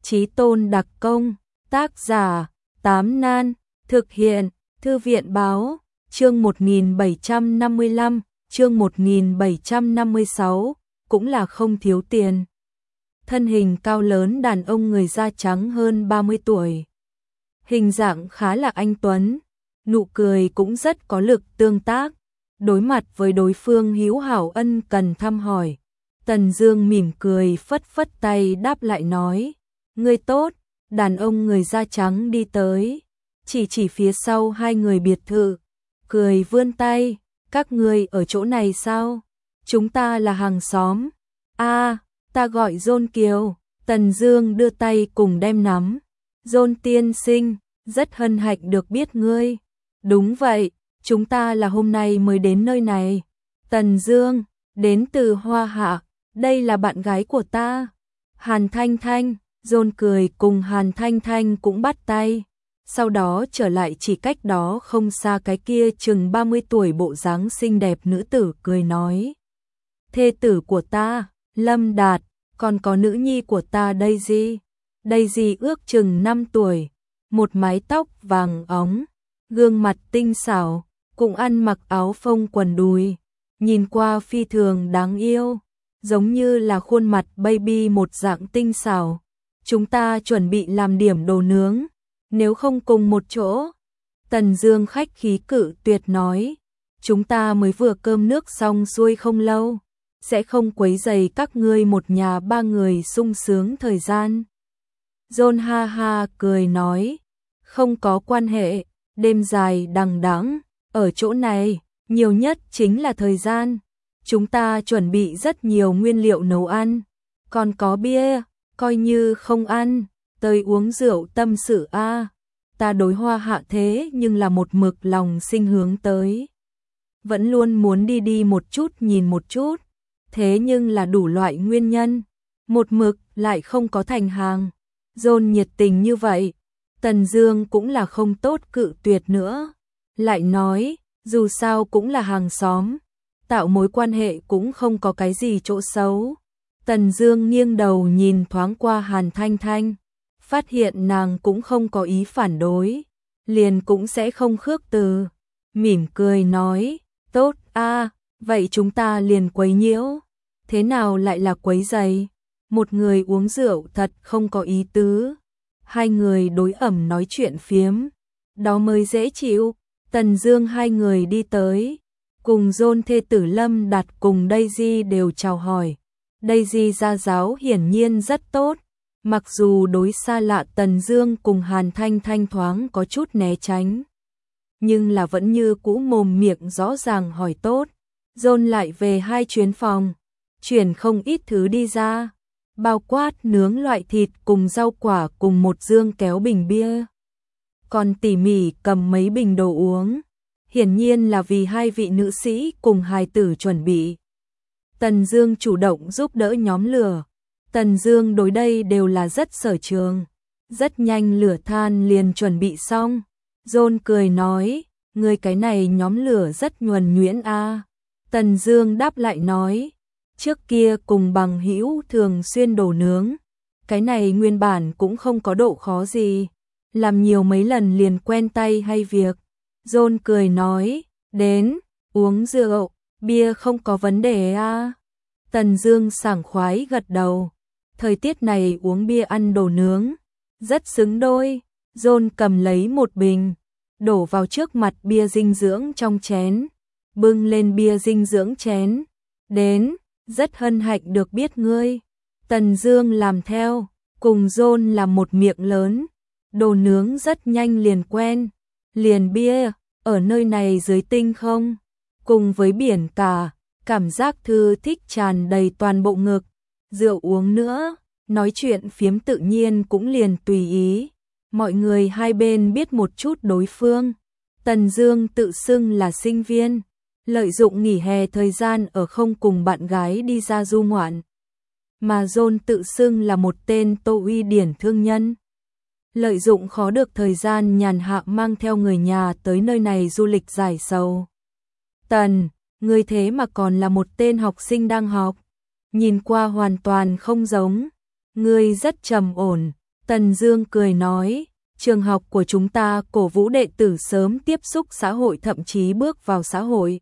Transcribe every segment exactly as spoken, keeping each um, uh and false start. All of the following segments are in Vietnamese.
Chí tôn đặc công, tác giả, Tám Nan, thực hiện, Thư viện báo, chương một nghìn bảy trăm năm mươi lăm, chương một nghìn bảy trăm năm mươi sáu, cũng là không thiếu tiền. Thân hình cao lớn đàn ông người da trắng hơn ba mươi tuổi. Hình dạng khá là anh tuấn, nụ cười cũng rất có lực tương tác. Đối mặt với đối phương hữu hảo ân cần thăm hỏi, Tần Dương mỉm cười phất phất tay đáp lại nói, ngươi tốt. Đàn ông người da trắng đi tới, chỉ chỉ phía sau hai người biệt thự, cười vươn tay, các ngươi ở chỗ này sao? Chúng ta là hàng xóm. A, ta gọi John Kiều. Tần Dương đưa tay cùng đem nắm. John tiên sinh, rất hân hạnh được biết ngươi. Đúng vậy, chúng ta là hôm nay mới đến nơi này. Tần Dương, đến từ Hoa Hạ, đây là bạn gái của ta. Hàn Thanh Thanh. John cười cùng Hàn Thanh Thanh cũng bắt tay, sau đó trở lại chỉ cách đó không xa cái kia chừng ba mươi tuổi bộ dáng xinh đẹp nữ tử cười nói. Thê tử của ta, Lâm Đạt, còn có nữ nhi của ta Daisy. Daisy ước chừng năm tuổi, một mái tóc vàng óng, gương mặt tinh xảo, cũng ăn mặc áo phông quần đùi, nhìn qua phi thường đáng yêu, giống như là khuôn mặt baby một dạng tinh xảo. Chúng ta chuẩn bị làm điểm đồ nướng, nếu không cùng một chỗ. Tần Dương khách khí cự tuyệt nói, chúng ta mới vừa cơm nước xong xuôi không lâu, sẽ không quấy rầy các ngươi một nhà ba người sung sướng thời gian. John ha ha cười nói, không có quan hệ, đêm dài đằng đẵng, ở chỗ này, nhiều nhất chính là thời gian. Chúng ta chuẩn bị rất nhiều nguyên liệu nấu ăn, còn có bia. Coi như không ăn, tới uống rượu tâm sự a. À. Ta đối Hoa Hạ thế nhưng là một mực lòng sinh hướng tới. Vẫn luôn muốn đi đi một chút nhìn một chút, thế nhưng là đủ loại nguyên nhân, một mực lại không có thành hàng. John nhiệt tình như vậy, Tần Dương cũng là không tốt cự tuyệt nữa. Lại nói, dù sao cũng là hàng xóm, tạo mối quan hệ cũng không có cái gì chỗ xấu. Tần Dương nghiêng đầu nhìn thoáng qua Hàn Thanh Thanh, phát hiện nàng cũng không có ý phản đối, liền cũng sẽ không khước từ, mỉm cười nói, tốt a, vậy chúng ta liền quấy nhiễu. Thế nào lại là quấy rầy? Một người uống rượu thật không có ý tứ, hai người đối ẩm nói chuyện phiếm, đó mới dễ chịu. Tần Dương hai người đi tới, cùng John thê tử Lâm Đạt cùng Daisy đều chào hỏi. Daisy gia giáo hiển nhiên rất tốt, mặc dù đối xa lạ Tần Dương cùng Hàn Thanh Thanh thoáng có chút né tránh, nhưng là vẫn như cũ mồm miệng rõ ràng hỏi tốt. John lại về hai chuyến phòng, chuyển không ít thứ đi ra, bao quát nướng loại thịt cùng rau quả cùng một dương kéo bình bia, còn tỉ mỉ cầm mấy bình đồ uống, hiển nhiên là vì hai vị nữ sĩ cùng hài tử chuẩn bị. Tần Dương chủ động giúp đỡ nhóm lửa. Tần Dương đối đây đều là rất sở trường. Rất nhanh lửa than liền chuẩn bị xong. John cười nói, ngươi cái này nhóm lửa rất nhuần nhuyễn a. À. Tần Dương đáp lại nói, trước kia cùng bằng hữu thường xuyên đổ nướng. Cái này nguyên bản cũng không có độ khó gì. Làm nhiều mấy lần liền quen tay hay việc. John cười nói, đến, uống rượu. Bia không có vấn đề à. Tần Dương sảng khoái gật đầu. Thời tiết này uống bia ăn đồ nướng, rất xứng đôi. John cầm lấy một bình, đổ vào trước mặt bia dinh dưỡng trong chén, bưng lên bia dinh dưỡng chén. Đến, rất hân hạnh được biết ngươi. Tần Dương làm theo, cùng John làm một miệng lớn. Đồ nướng rất nhanh liền quen. Liền bia, ở nơi này dưới tinh không, cùng với biển cả, cảm giác thư thích tràn đầy toàn bộ ngực. Rượu uống nữa, nói chuyện phiếm tự nhiên cũng liền tùy ý. Mọi người hai bên biết một chút đối phương. Tần Dương tự xưng là sinh viên, lợi dụng nghỉ hè thời gian ở không cùng bạn gái đi ra du ngoạn. Mà John tự xưng là một tên Tô Uy điển thương nhân, lợi dụng khó được thời gian nhàn hạ mang theo người nhà tới nơi này du lịch giải sầu. Tần, ngươi thế mà còn là một tên học sinh đang học, nhìn qua hoàn toàn không giống. Ngươi rất trầm ổn, Tần Dương cười nói, trường học của chúng ta cổ vũ đệ tử sớm tiếp xúc xã hội, thậm chí bước vào xã hội.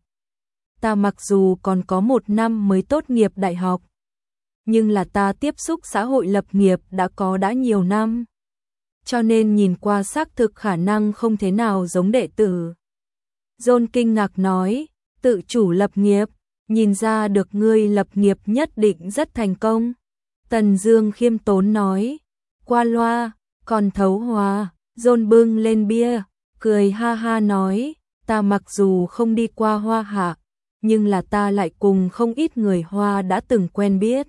Ta mặc dù còn có một năm mới tốt nghiệp đại học, nhưng là ta tiếp xúc xã hội lập nghiệp đã có đã nhiều năm. Cho nên nhìn qua xác thực khả năng không thế nào giống đệ tử. John kinh ngạc nói, tự chủ lập nghiệp, nhìn ra được ngươi lập nghiệp nhất định rất thành công. Tần Dương khiêm tốn nói, qua loa, còn thấu hòa. John bưng lên bia, cười ha ha nói, ta mặc dù không đi qua Hoa Hạ, nhưng là ta lại cùng không ít người Hoa đã từng quen biết.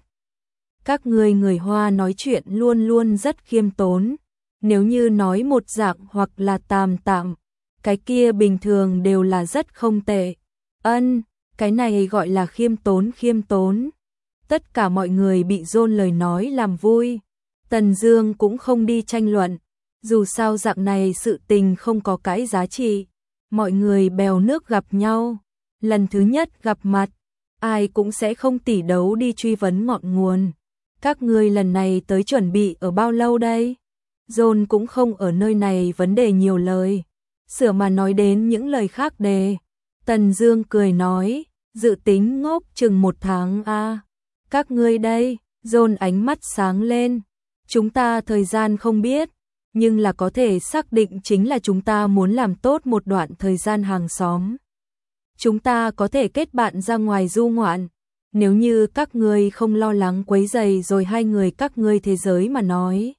Các ngươi người Hoa nói chuyện luôn luôn rất khiêm tốn, nếu như nói một dạng hoặc là tạm tạm, cái kia bình thường đều là rất không tệ. Ân, cái này gọi là khiêm tốn khiêm tốn. Tất cả mọi người bị John lời nói làm vui. Tần Dương cũng không đi tranh luận, dù sao dạng này sự tình không có cái giá trị. Mọi người bèo nước gặp nhau, lần thứ nhất gặp mặt, ai cũng sẽ không tỉ đấu đi truy vấn ngọn nguồn. Các ngươi lần này tới chuẩn bị ở bao lâu đây? John cũng không ở nơi này vấn đề nhiều lời, sửa mà nói đến những lời khác đề. Tần Dương cười nói, dự tính ngốc chừng một tháng a. À. Các ngươi đây? John ánh mắt sáng lên. Chúng ta thời gian không biết, nhưng là có thể xác định chính là chúng ta muốn làm tốt một đoạn thời gian hàng xóm. Chúng ta có thể kết bạn ra ngoài du ngoạn, nếu như các ngươi không lo lắng quấy rầy rồi hai người các ngươi thế giới mà nói.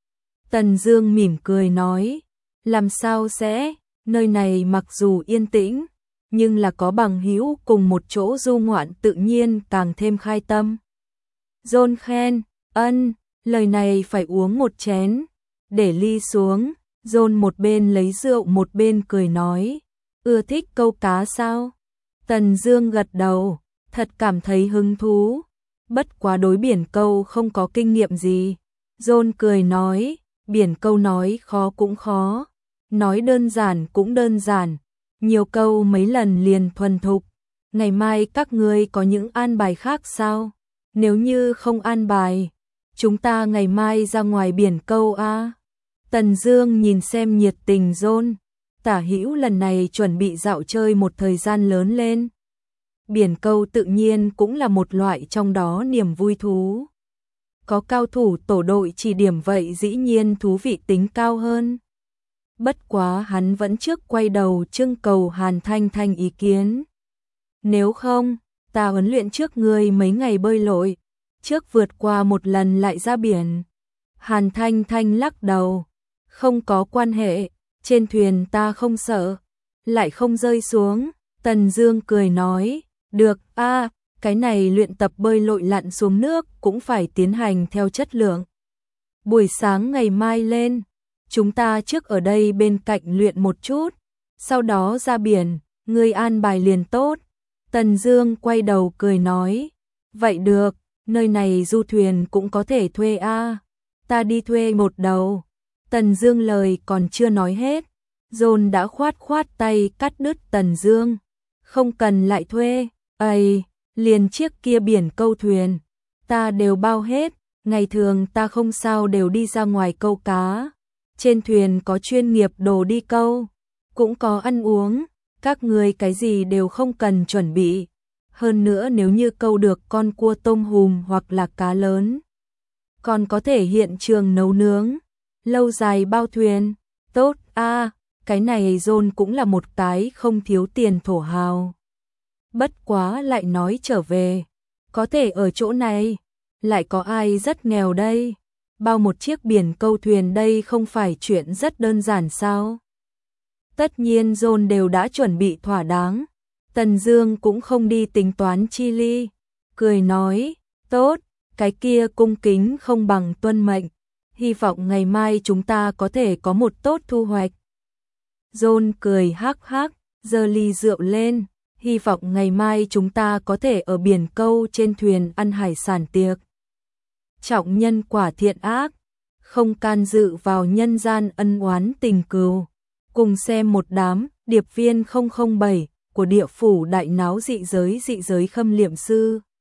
Tần Dương mỉm cười nói, làm sao sẽ, nơi này mặc dù yên tĩnh, nhưng là có bằng hữu cùng một chỗ du ngoạn tự nhiên càng thêm khai tâm. John khen, ân, lời này phải uống một chén. Để ly xuống, John một bên lấy rượu một bên cười nói, ưa thích câu cá sao? Tần Dương gật đầu, thật cảm thấy hứng thú, bất quá đối biển câu không có kinh nghiệm gì. John cười nói, biển câu nói khó cũng khó, nói đơn giản cũng đơn giản, nhiều câu mấy lần liền thuần thục. Ngày mai các ngươi có những an bài khác sao? Nếu như không an bài, chúng ta ngày mai ra ngoài biển câu a. À? Tần Dương nhìn xem nhiệt tình John, Tả Hữu lần này chuẩn bị dạo chơi một thời gian lớn lên. Biển câu tự nhiên cũng là một loại trong đó niềm vui thú. Có cao thủ tổ đội chỉ điểm vậy dĩ nhiên thú vị tính cao hơn. Bất quá hắn vẫn trước quay đầu trưng cầu Hàn Thanh Thanh ý kiến. Nếu không, ta huấn luyện trước ngươi mấy ngày bơi lội, trước vượt qua một lần lại ra biển. Hàn Thanh Thanh lắc đầu, không có quan hệ, trên thuyền ta không sợ, lại không rơi xuống. Tần Dương cười nói, được a, à, cái này luyện tập bơi lội lặn xuống nước cũng phải tiến hành theo chất lượng. Buổi sáng ngày mai lên, chúng ta trước ở đây bên cạnh luyện một chút, sau đó ra biển, ngươi an bài liền tốt. Tần Dương quay đầu cười nói, vậy được, nơi này du thuyền cũng có thể thuê a, à. Ta đi thuê một đầu. Tần Dương lời còn chưa nói hết, John đã khoát khoát tay cắt đứt Tần Dương, không cần lại thuê, ây, liền chiếc kia biển câu thuyền, ta đều bao hết, ngày thường ta không sao đều đi ra ngoài câu cá, trên thuyền có chuyên nghiệp đồ đi câu, cũng có ăn uống, các ngươi cái gì đều không cần chuẩn bị, hơn nữa nếu như câu được con cua tôm hùm hoặc là cá lớn, còn có thể hiện trường nấu nướng, lâu dài bao thuyền, tốt a, à, cái này John cũng là một cái không thiếu tiền thổ hào. Bất quá lại nói trở về, có thể ở chỗ này, lại có ai rất nghèo đây, bao một chiếc biển câu thuyền đây không phải chuyện rất đơn giản sao? Tất nhiên John đều đã chuẩn bị thỏa đáng, Tần Dương cũng không đi tính toán chi ly, cười nói, tốt, cái kia cung kính không bằng tuân mệnh, hy vọng ngày mai chúng ta có thể có một tốt thu hoạch. John cười hắc hắc, giơ ly rượu lên, hy vọng ngày mai chúng ta có thể ở biển câu trên thuyền ăn hải sản tiệc. Trọng nhân quả thiện ác, không can dự vào nhân gian ân oán tình cừu. Cùng xem một đám điệp viên không không bảy của địa phủ đại náo dị giới dị giới khâm liệm sư.